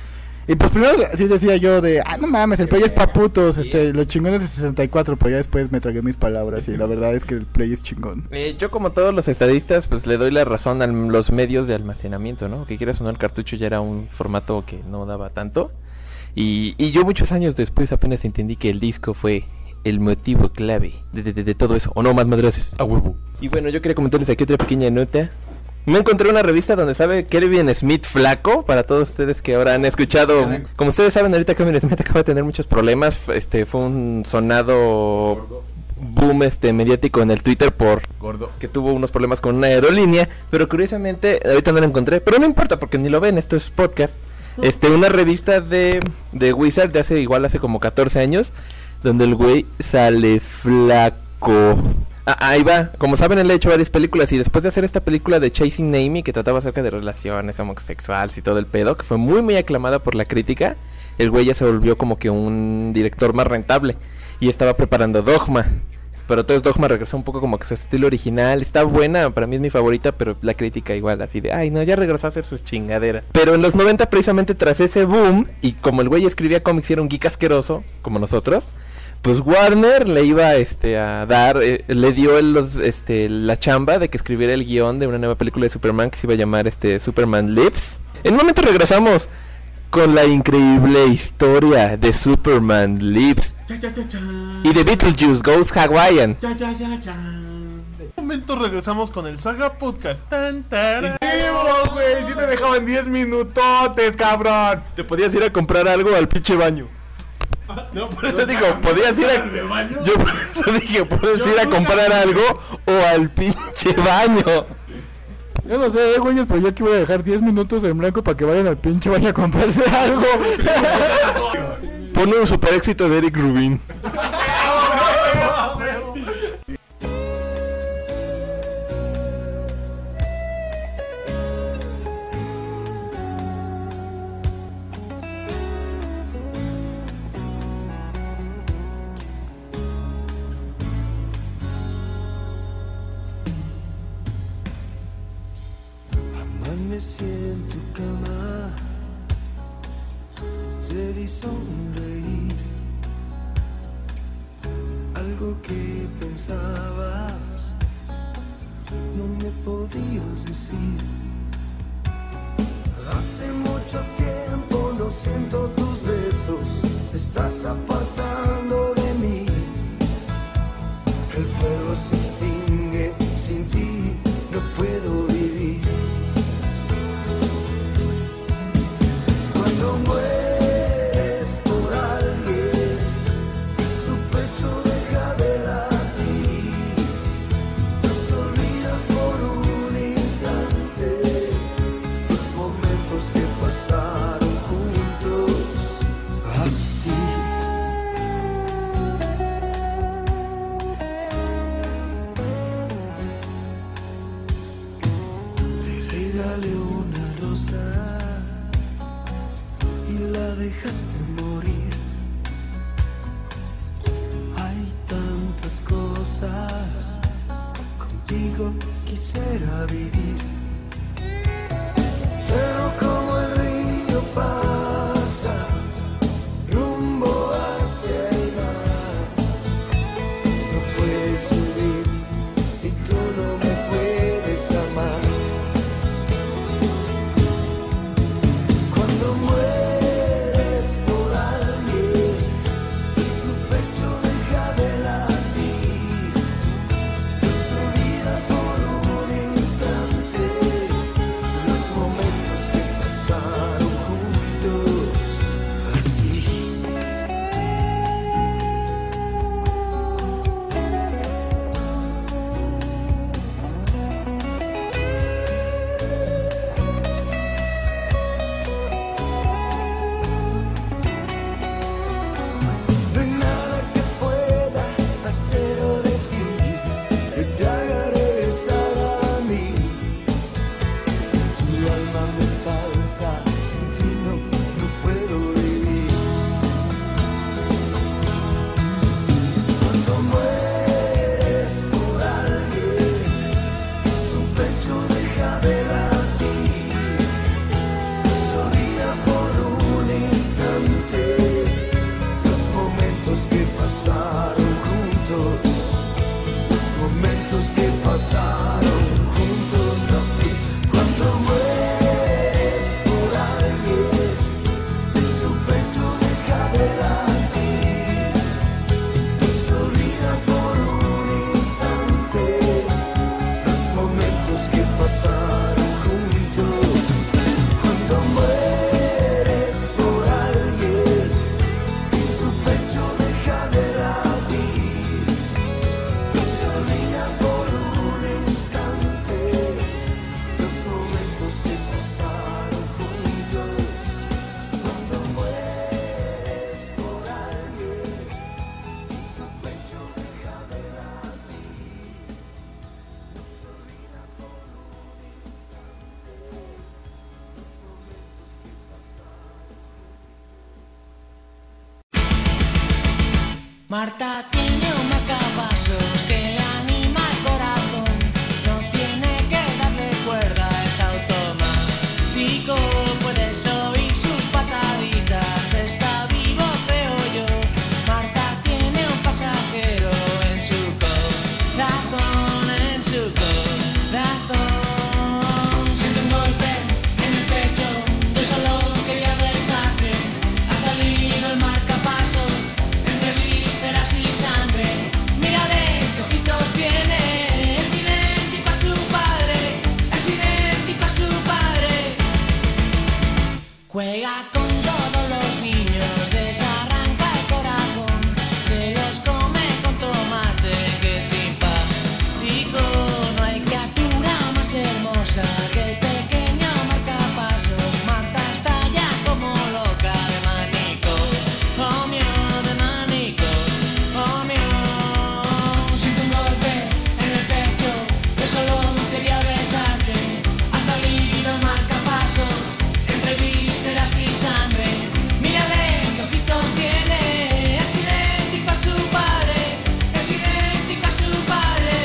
Y pues primero sí decía yo de, ah, no mames, el Play es pa' putos, este, los chingones de sesenta y cuatro, pero ya después me tragué mis palabras y la verdad es que el Play es chingón. Eh, yo como todos los estadistas, pues le doy la razón a los medios de almacenamiento, ¿no? Que quieras o no, el cartucho ya era un formato que no daba tanto. Y, y yo muchos años después apenas entendí que el disco fue el motivo clave de, de, de, de todo eso. ¿O no, más madrazos? A huevo. Y bueno, yo quería comentarles aquí otra pequeña nota. Me encontré una revista donde sabe Kevin Smith flaco, para todos ustedes que ahora han escuchado. Como ustedes saben, ahorita Kevin Smith acaba de tener muchos problemas. Este fue un sonado boom este mediático en el Twitter por Gordo. que tuvo unos problemas con una aerolínea, pero curiosamente ahorita no lo encontré, pero no importa porque ni lo ven, esto es podcast. Este, una revista de, de Wizard de hace igual hace como catorce años, donde el güey sale flaco. Ah, ahí va, como saben él ha hecho varias películas y después de hacer esta película de Chasing Amy que trataba acerca de relaciones homosexuales y todo el pedo, que fue muy muy aclamada por la crítica, el güey ya se volvió como que un director más rentable y estaba preparando Dogma. Pero entonces Dogma regresó un poco como que su estilo original. Está buena, para mí es mi favorita, pero la crítica igual así de, ay no, ya regresó a hacer sus chingaderas. Pero en los noventa precisamente tras ese boom, y como el güey escribía cómics y era un geek asqueroso, como nosotros, pues Warner le iba este a dar, eh, le dio el, los, este, la chamba de que escribiera el guión de una nueva película de Superman que se iba a llamar este Superman Lives. En un momento regresamos con la increíble historia de Superman Lives y de Beetlejuice Goes Hawaiian. En un momento regresamos con el Saga Podcast. Tan, taran. güey! Si te dejaban diez minutotes, cabrón. Te podías ir a comprar algo al pinche baño. No, Por eso digo, podías ir a... Yo por eso dije, puedes ir a comprar algo o al pinche baño. Yo no sé, güeyes, pero yo aquí voy a dejar diez minutos en blanco para que vayan al pinche baño a comprarse algo. Pon un super éxito de Eric Rubin. Amanecí en tu cama, te vi sonreír, Marta tiene un marcapasos que le anima el corazón. No tiene que darle cuerda, es automático. Puedes oír sus pataditas, está vivo creo yo. Marta tiene un pasajero en su corazón, en su corazón. Siente un golpe en el pecho, yo solo quería besarte. Ha salido el marcapasos entre vísceras y sangre. Mírale qué ojitos tiene, es idéntico a su padre, es idéntico a su padre. Juega con todos los niños, desarranca el corazón, se los come con tomate, que simpático. No hay criatura más hermosa que el pequeño marcapasos. Marta está ya como loca de manico, oh mío, de manico, oh mío. Siento un golpe en el pecho, yo solo quería besarte. Ha salido el marcapasos entre vísceras y sangre. Mírale qué ojitos tiene, es idéntico a su padre, es idéntico a su padre.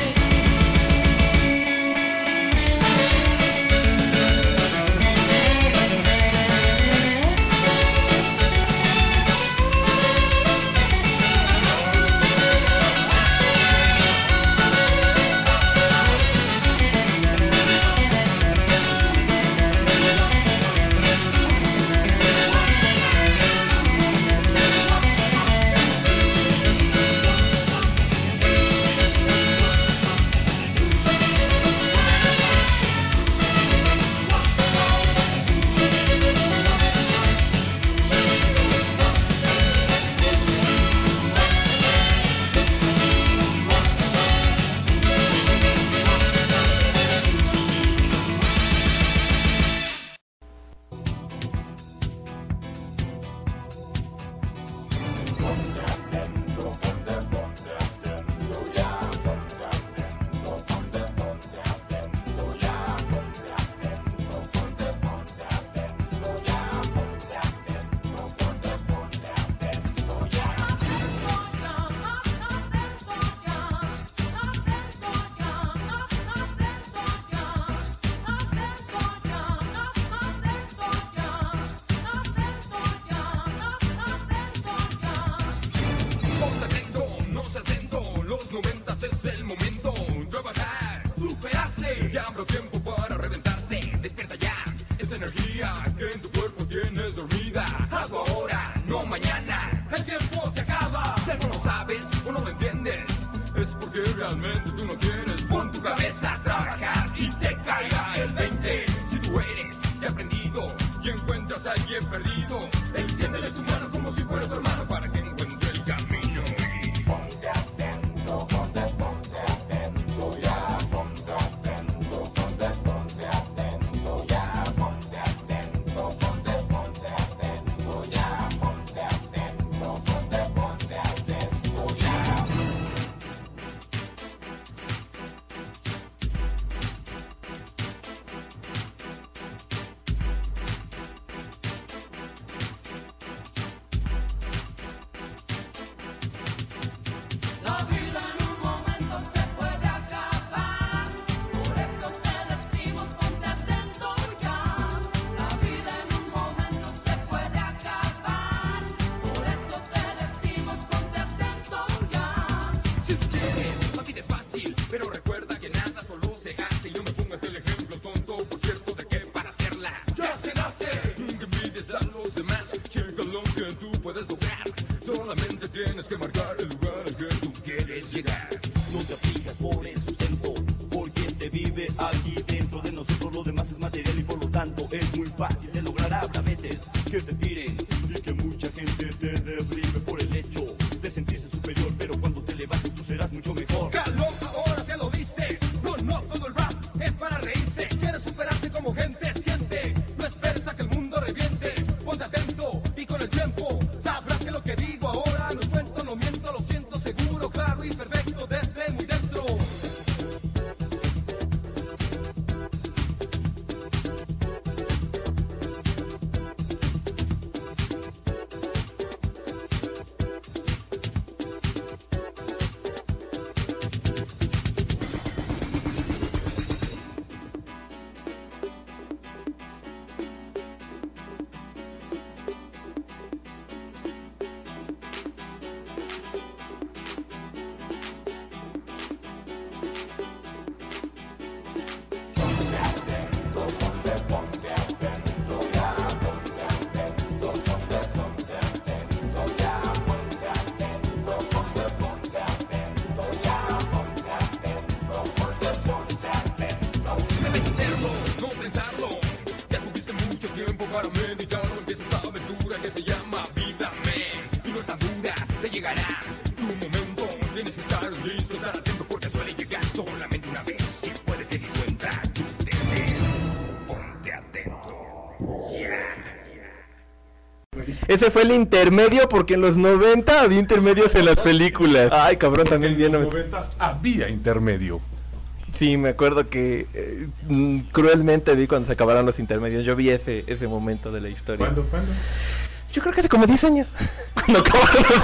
Ese fue el intermedio porque en los noventa había intermedios en las películas. Ay, cabrón, también En los bien. noventas había intermedio. Sí, me acuerdo que eh, mm, cruelmente vi cuando se acabaron los intermedios. Yo vi ese ese momento de la historia. ¿Cuándo? ¿Cuándo? Yo creo que hace como diez años. Cuando acabaron los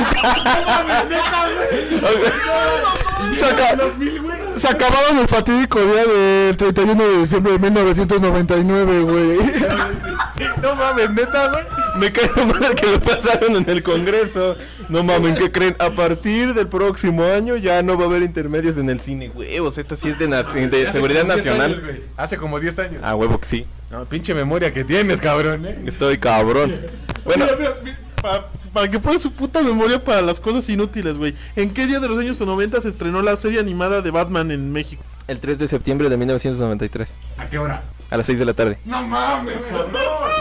noventa. Se, aca- se acabaron el fatídico día del treinta y uno de diciembre de mil novecientos noventa y nueve, güey. No mames, neta, güey. Me cae de madre que lo pasaron en el Congreso. No mames, ¿qué creen? A partir del próximo año ya no va a haber intermedios en el cine, huevos. Esto sí es de, na- de Hace seguridad como diez nacional. años, güey. Hace como diez años. Ah, huevo que sí. No, pinche memoria que tienes, cabrón, eh. Estoy cabrón. Bueno, Mira, mira, mira, pa- para que fuera su puta memoria para las cosas inútiles, güey. ¿En qué día de los años noventa se estrenó la serie animada de Batman en México? el tres de septiembre de mil novecientos noventa y tres. ¿A qué hora? A las seis de la tarde. No mames, cabrón.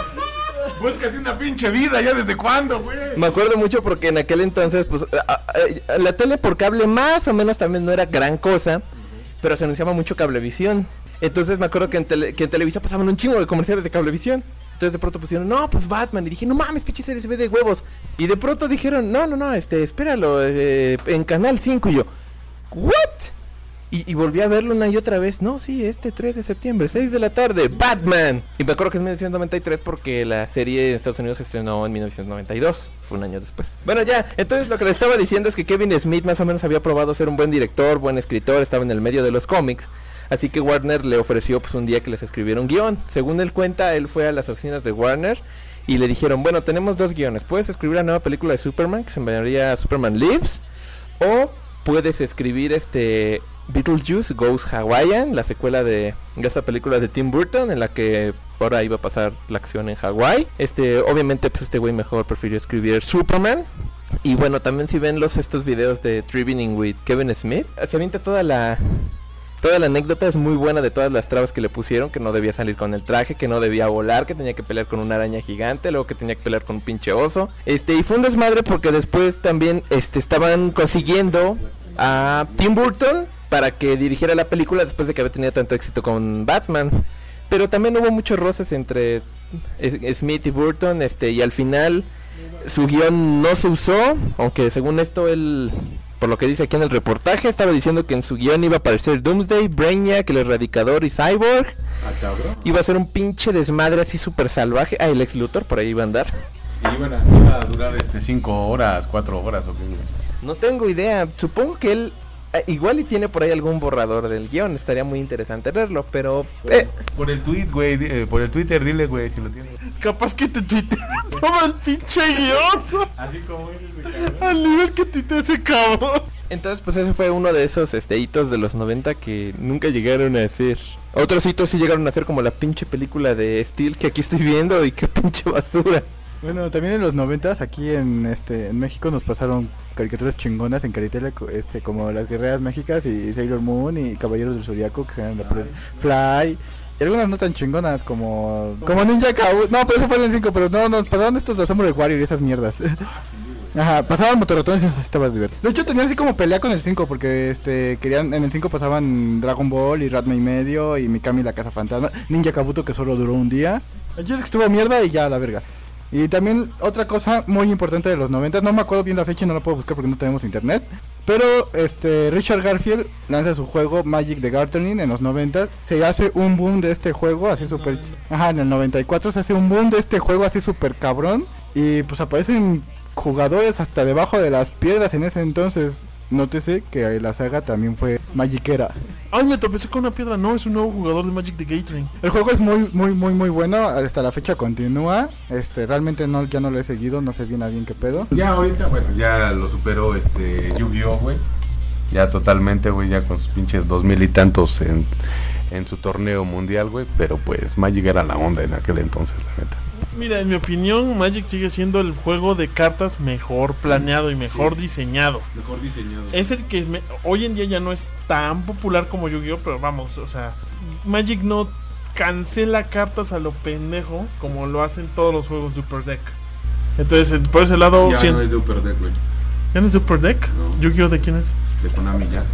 Búscate una pinche vida, ¿ya desde cuándo, güey? Me acuerdo mucho porque en aquel entonces, pues, a- a- a- la tele por cable más o menos también no era gran cosa, pero se anunciaba mucho Cablevisión. Entonces me acuerdo que en, tele- que en Televisa pasaban un chingo de comerciales de Cablevisión. Entonces de pronto pusieron, no, pues Batman. Y dije, no mames, pinche serie se ve de huevos. Y de pronto dijeron, no, no, no, este, espéralo, eh, en Canal cinco. Y yo, ¿what? Y, y volví a verlo una y otra vez. No, sí, este tres de septiembre, seis de la tarde, Batman. Y me acuerdo que es mil novecientos noventa y tres porque la serie en Estados Unidos se estrenó en mil novecientos noventa y dos. Fue un año después. Bueno, ya, entonces lo que les estaba diciendo es que Kevin Smith más o menos había probado ser un buen director, buen escritor, estaba en el medio de los cómics. Así que Warner le ofreció pues un día que les escribiera un guión. Según él cuenta, él fue a las oficinas de Warner y le dijeron, bueno, tenemos dos guiones. Puedes escribir la nueva película de Superman, que se llamaría Superman Lives, o puedes escribir este Beetlejuice Goes Hawaiian, la secuela de esta película de Tim Burton, en la que ahora iba a pasar la acción en Hawái. Este, obviamente, pues este güey mejor prefirió escribir Superman. Y bueno, también si ven los estos videos de Trivining with Kevin Smith, se avienta toda la toda la anécdota, es muy buena de todas las trabas que le pusieron, que no debía salir con el traje, que no debía volar, que tenía que pelear con una araña gigante, luego que tenía que pelear con un pinche oso. Este, y fue un desmadre porque después también este estaban consiguiendo a Tim Burton para que dirigiera la película después de que había tenido tanto éxito con Batman. Pero también hubo muchos roces entre Smith y Burton, este, y al final su guión no se usó, aunque según esto él, por lo que dice aquí en el reportaje, estaba diciendo que en su guión iba a aparecer Doomsday, Brainiac, el Erradicador y Cyborg. Ah, cabrón. Iba a ser un pinche desmadre así súper salvaje. Ah, el Lex Luthor por ahí iba a andar. Y iban a, iba a durar este cinco horas, cuatro horas o qué, güey. No tengo idea, supongo que él eh, igual y tiene por ahí algún borrador del guión, estaría muy interesante verlo, pero eh, Por el tweet, güey, di- eh, por el Twitter, dile, güey, si lo tienes. Capaz que te tuitea todo el pinche guión. Así como eres de cabrón. Al nivel que tuitea ese cabrón. entonces pues ese fue uno de esos este hitos de los noventa que nunca llegaron a hacer. Otros hitos sí llegaron a ser como la pinche película de Steel que aquí estoy viendo y qué pinche basura. Bueno, también en los noventas aquí en este en México nos pasaron caricaturas chingonas en Caritele, co- este como las Guerreras Méxicas y Sailor Moon y Caballeros del Zodiaco, que eran la pre- Fly, y algunas no tan chingonas como como Ninja Kabu. No, pero eso fue en el cinco, pero no, nos pasaron estos de Samurai Warrior y esas mierdas. Ajá, pasaban motorratones y eso estaba divertido. De hecho tenía así como pelea con el cinco porque este querían en el cinco pasaban Dragon Ball y Ratma y medio y Mikami la Casa Fantasma, Ninja Kabuto que solo duró un día. El chiste es que estuvo mierda y ya la verga. Y también otra cosa muy importante de los noventa, no me acuerdo bien la fecha y no la puedo buscar porque no tenemos internet, pero este Richard Garfield lanza su juego Magic the Gathering en los noventa, se hace un boom de este juego así super, ajá, en el noventa y cuatro se hace un boom de este juego así super cabrón y pues aparecen jugadores hasta debajo de las piedras en ese entonces. Nótese que la saga también fue magiquera. Ay, me tropecé con una piedra. No, es un nuevo jugador de Magic the Gathering. El juego es muy, muy, muy, muy bueno. Hasta la fecha continúa. Este, realmente no, ya no lo he seguido. No sé bien a bien qué pedo. Ya ahorita, bueno, ya lo superó este Yu-Gi-Oh, güey. Ya totalmente, güey, ya con sus pinches dos mil y tantos en, en su torneo mundial, güey. Pero pues Magic era la onda en aquel entonces, la neta. Mira, en mi opinión, Magic sigue siendo el juego de cartas mejor planeado y mejor diseñado. Mejor diseñado. Es el que me- hoy en día ya no es tan popular como Yu-Gi-Oh, pero vamos, o sea, Magic no cancela cartas a lo pendejo como lo hacen todos los juegos de Upper Deck. Entonces, el- por ese lado, Ya sien- no es de Upper Deck, güey. ¿ya no es de Upper Deck? No. ¿Yu-Gi-Oh de quién es? De Konami ya.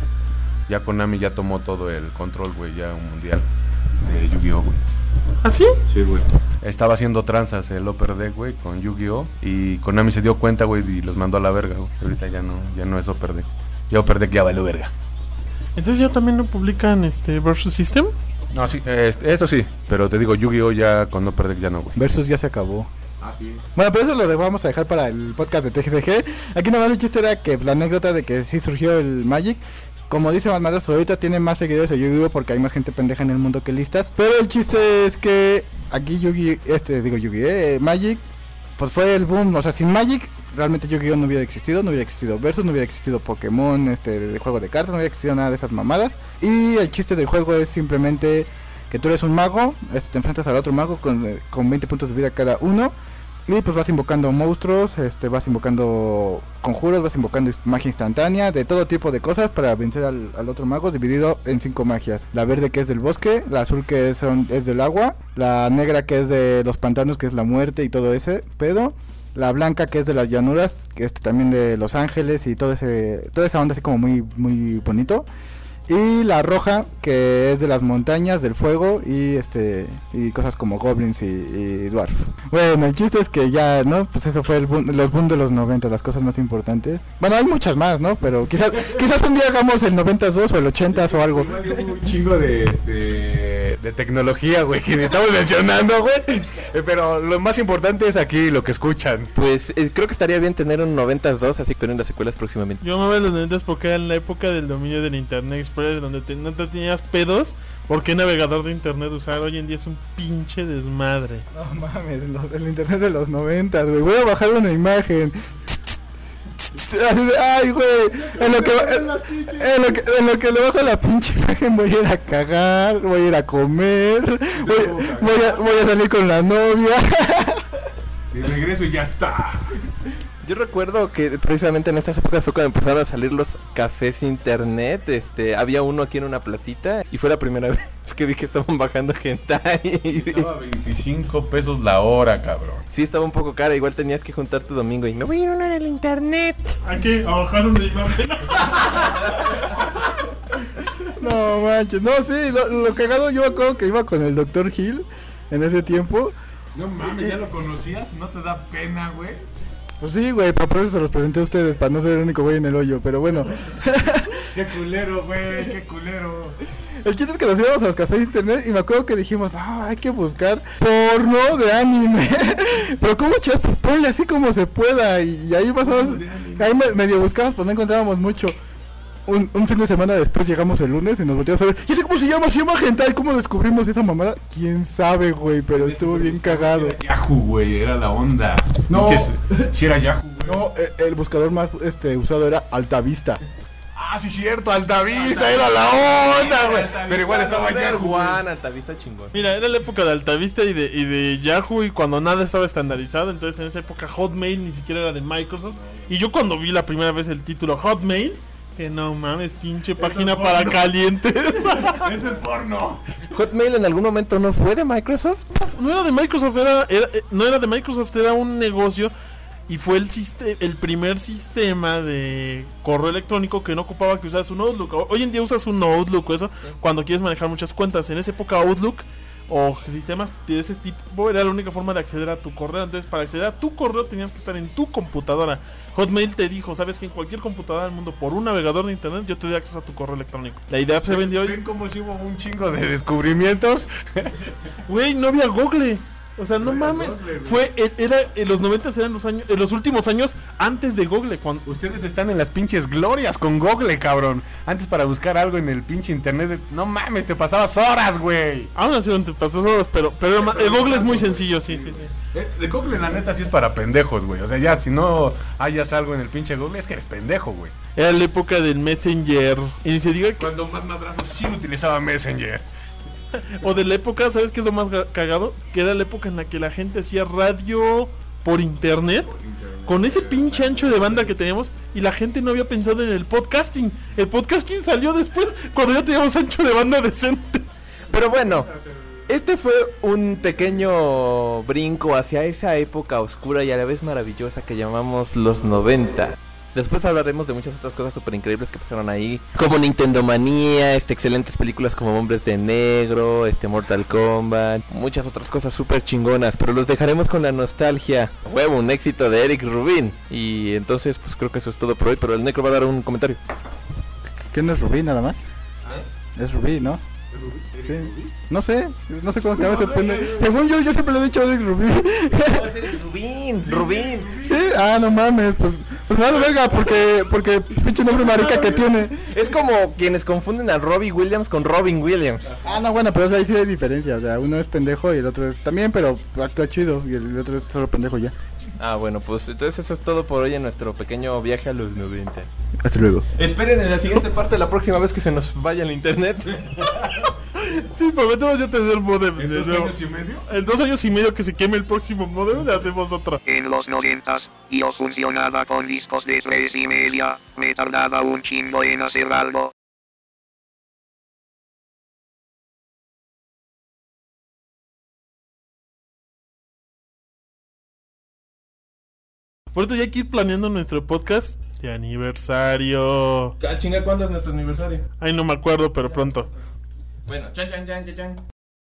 Ya Konami ya tomó todo el control, güey, ya un mundial de Yu-Gi-Oh, güey. ¿Ah, sí? Sí, güey. estaba haciendo tranzas el Upper Deck, güey, con Yu-Gi-Oh! Y Konami se dio cuenta, güey, y los mandó a la verga, güey. Ahorita ya no, ya no es Upper Deck. Ya Upper Deck ya valió verga. Entonces ya también no publican este Versus System. No, sí, este, eso sí, pero te digo, Yu-Gi-Oh! Ya con Upper Deck ya no, güey. Versus ya se acabó. Ah, sí. Bueno, pero eso lo vamos a dejar para el podcast de T G C G. Aquí nomás el chiste era que pues, la anécdota de que sí surgió el Magic. Como dice Más Madras, ahorita tiene más seguidores de Yu-Gi-Oh! Porque hay más gente pendeja en el mundo que listas. Pero el chiste es que aquí Yu-Gi, este, digo Yu-Gi, eh, Magic, pues fue el boom. O sea, sin Magic, realmente Yu-Gi-Oh! No hubiera existido, no hubiera existido Versus, no hubiera existido Pokémon, este, de juego de cartas, no hubiera existido nada de esas mamadas. Y el chiste del juego es simplemente que tú eres un mago, este, te enfrentas al otro mago con, con veinte puntos de vida cada uno. Y pues vas invocando monstruos, este, vas invocando conjuros, vas invocando magia instantánea, de todo tipo de cosas para vencer al, al otro mago, dividido en cinco magias. La verde que es del bosque, la azul que es, son, es del agua, la negra que es de los pantanos, que es la muerte y todo ese pedo, la blanca que es de las llanuras, que es también de los ángeles y todo ese, toda esa onda así como muy, muy bonito. Y la roja que es de las montañas, del fuego y este y cosas como goblins y, y dwarf. Bueno, el chiste es que ya, ¿no? Pues eso fue el boom, los boom de los noventa, las cosas más importantes. Bueno, hay muchas más, ¿no? Pero quizás quizás un día hagamos el noventa dos o el ochenta o algo. Un chingo de este, de tecnología, güey, que estamos mencionando, güey. Eh, Pero lo más importante es aquí lo que escuchan. Pues eh, creo que estaría bien tener un noventa dos, así que en las secuelas próximamente. Yo amaba los noventas porque era en la época del dominio del Internet Explorer, donde te, no te tenías pedos. ¿Por qué navegador de internet usar? Hoy en día es un pinche desmadre. No mames, los, el internet de los noventa, güey. Voy a bajar una imagen. Así de, ay, güey. En lo que, en, en lo que, en lo que le bajo la pinche imagen, voy a ir a cagar, voy a ir a comer, voy, voy, a, voy a salir con la novia. Y regreso y ya está. Yo recuerdo que precisamente en estas épocas fue cuando empezaron a salir los cafés internet. Este, había uno aquí en una placita y fue la primera vez que vi que estaban bajando hentai. Estaba veinticinco pesos la hora, cabrón. Sí, estaba un poco cara, igual tenías que juntar tu domingo y me voy a ir a una del internet. ¿A qué? ¿A bajar una imagen? No manches, no, sí, lo, lo cagado, yo me acuerdo que iba con el doctor Hill en ese tiempo. No mames, ¿ya lo conocías? ¿No te da pena, güey? Pues sí, güey, pero por eso se los presenté a ustedes, para no ser el único güey en el hoyo, pero bueno. Qué culero, güey, qué culero. El chiste es que nos íbamos a los cafés de internet y me acuerdo que dijimos, no, hay que buscar porno de anime. Pero ¿cómo chicas? Pues ponle así como se pueda. Y, y ahí pasamos, ahí me, medio buscamos, pues no encontrábamos mucho. Un, un fin de semana después llegamos el lunes y nos volteamos a ver. ¿Y ese cómo se llama? ¿Se llama hentai? ¿Cómo descubrimos esa mamada? ¿Quién sabe, güey? Pero estuvo bien cagado. Era Yahoo, güey, era la onda. No. Pinches, sí era Yahoo, güey. No, el, el buscador más este usado era Altavista. Ah, sí, cierto, Altavista, era la onda, güey. Pero igual estaba Yahoo, Juan, Altavista chingón. Mira, era la época de Altavista y de, y de Yahoo, y cuando nada estaba estandarizado. Entonces en esa época Hotmail ni siquiera era de Microsoft. Y yo cuando vi la primera vez el título Hotmail, que no mames, pinche página para calientes. Es el porno. Hotmail en algún momento no fue de Microsoft. No era de Microsoft, era, era eh, no era de Microsoft, era un negocio. Y fue el, siste- el primer sistema de correo electrónico que no ocupaba que usaras un Outlook. Hoy en día usas un Outlook o eso cuando quieres manejar muchas cuentas. En esa época Outlook o sistemas de ese tipo era la única forma de acceder a tu correo. Entonces para acceder a tu correo tenías que estar en tu computadora. Hotmail te dijo, sabes que en cualquier computadora del mundo por un navegador de internet yo te doy acceso a tu correo electrónico. La idea se vendió hoy. ¿Ven cómo si hubo un chingo de descubrimientos? Güey, no había Google. O sea, no mames. Fue, era, en los noventas eran los años, en los últimos años antes de Google. Cuando... Ustedes están en las pinches glorias con Google, cabrón. Antes para buscar algo en el pinche internet, no mames, te pasabas horas, güey. Aún así te pasas horas, pero, pero ma- el Google es muy sencillo, sí, sí, sí. Eh, El Google, la neta, sí es para pendejos, güey. O sea, ya, si no hayas algo en el pinche Google, es que eres pendejo, güey. Era la época del Messenger. Y ni se diga que... Cuando más madrazos sí utilizaba Messenger. O de la época, ¿sabes qué es lo más ga- cagado? Que era la época en la que la gente hacía radio por internet, con ese pinche ancho de banda que teníamos, y la gente no había pensado en el podcasting. El podcasting salió después, cuando ya teníamos ancho de banda decente. Pero bueno, este fue un pequeño brinco hacia esa época oscura y a la vez maravillosa que llamamos los noventa. Después hablaremos de muchas otras cosas súper increíbles que pasaron ahí, como Nintendo Manía, este, excelentes películas como Hombres de Negro, este, Mortal Kombat, muchas otras cosas súper chingonas, pero los dejaremos con la nostalgia. Huevo, un éxito de Eric Rubin. Y entonces, pues creo que eso es todo por hoy, pero el Necro va a dar un comentario. ¿Qué no es Rubí nada más? ¿Eh? Es Rubí, ¿no? Sí. No sé, no sé cómo se llama ese pendejo. Según yo, yo siempre le he dicho Eric Rubí. No, es Eric Rubin, Rubin. Sí, ah, no mames, pues, pues me da verga porque, porque pinche nombre marica que tiene. Es como quienes confunden a Robbie Williams con Robin Williams. Ah, no, bueno, pero o sea, ahí sí hay diferencia. O sea, uno es pendejo y el otro es también, pero actúa chido. Y el otro es solo pendejo ya. Ah, bueno, pues entonces eso es todo por hoy en nuestro pequeño viaje a los noventa. Hasta luego. Esperen en la siguiente parte la próxima vez que se nos vaya el internet. Sí, prometemos ya tener modem. ¿En de dos nuevo. años y medio? En dos años y medio que se queme el próximo modem, le hacemos otra. En los noventas, yo funcionaba con discos de tres y media, me tardaba un chingo en hacer algo. Por esto ya hay que ir planeando nuestro podcast de aniversario. Ah, chinga, ¿cuándo es nuestro aniversario? Ay, no me acuerdo, pero pronto. Bueno, chan, chan, chan, chan, chan.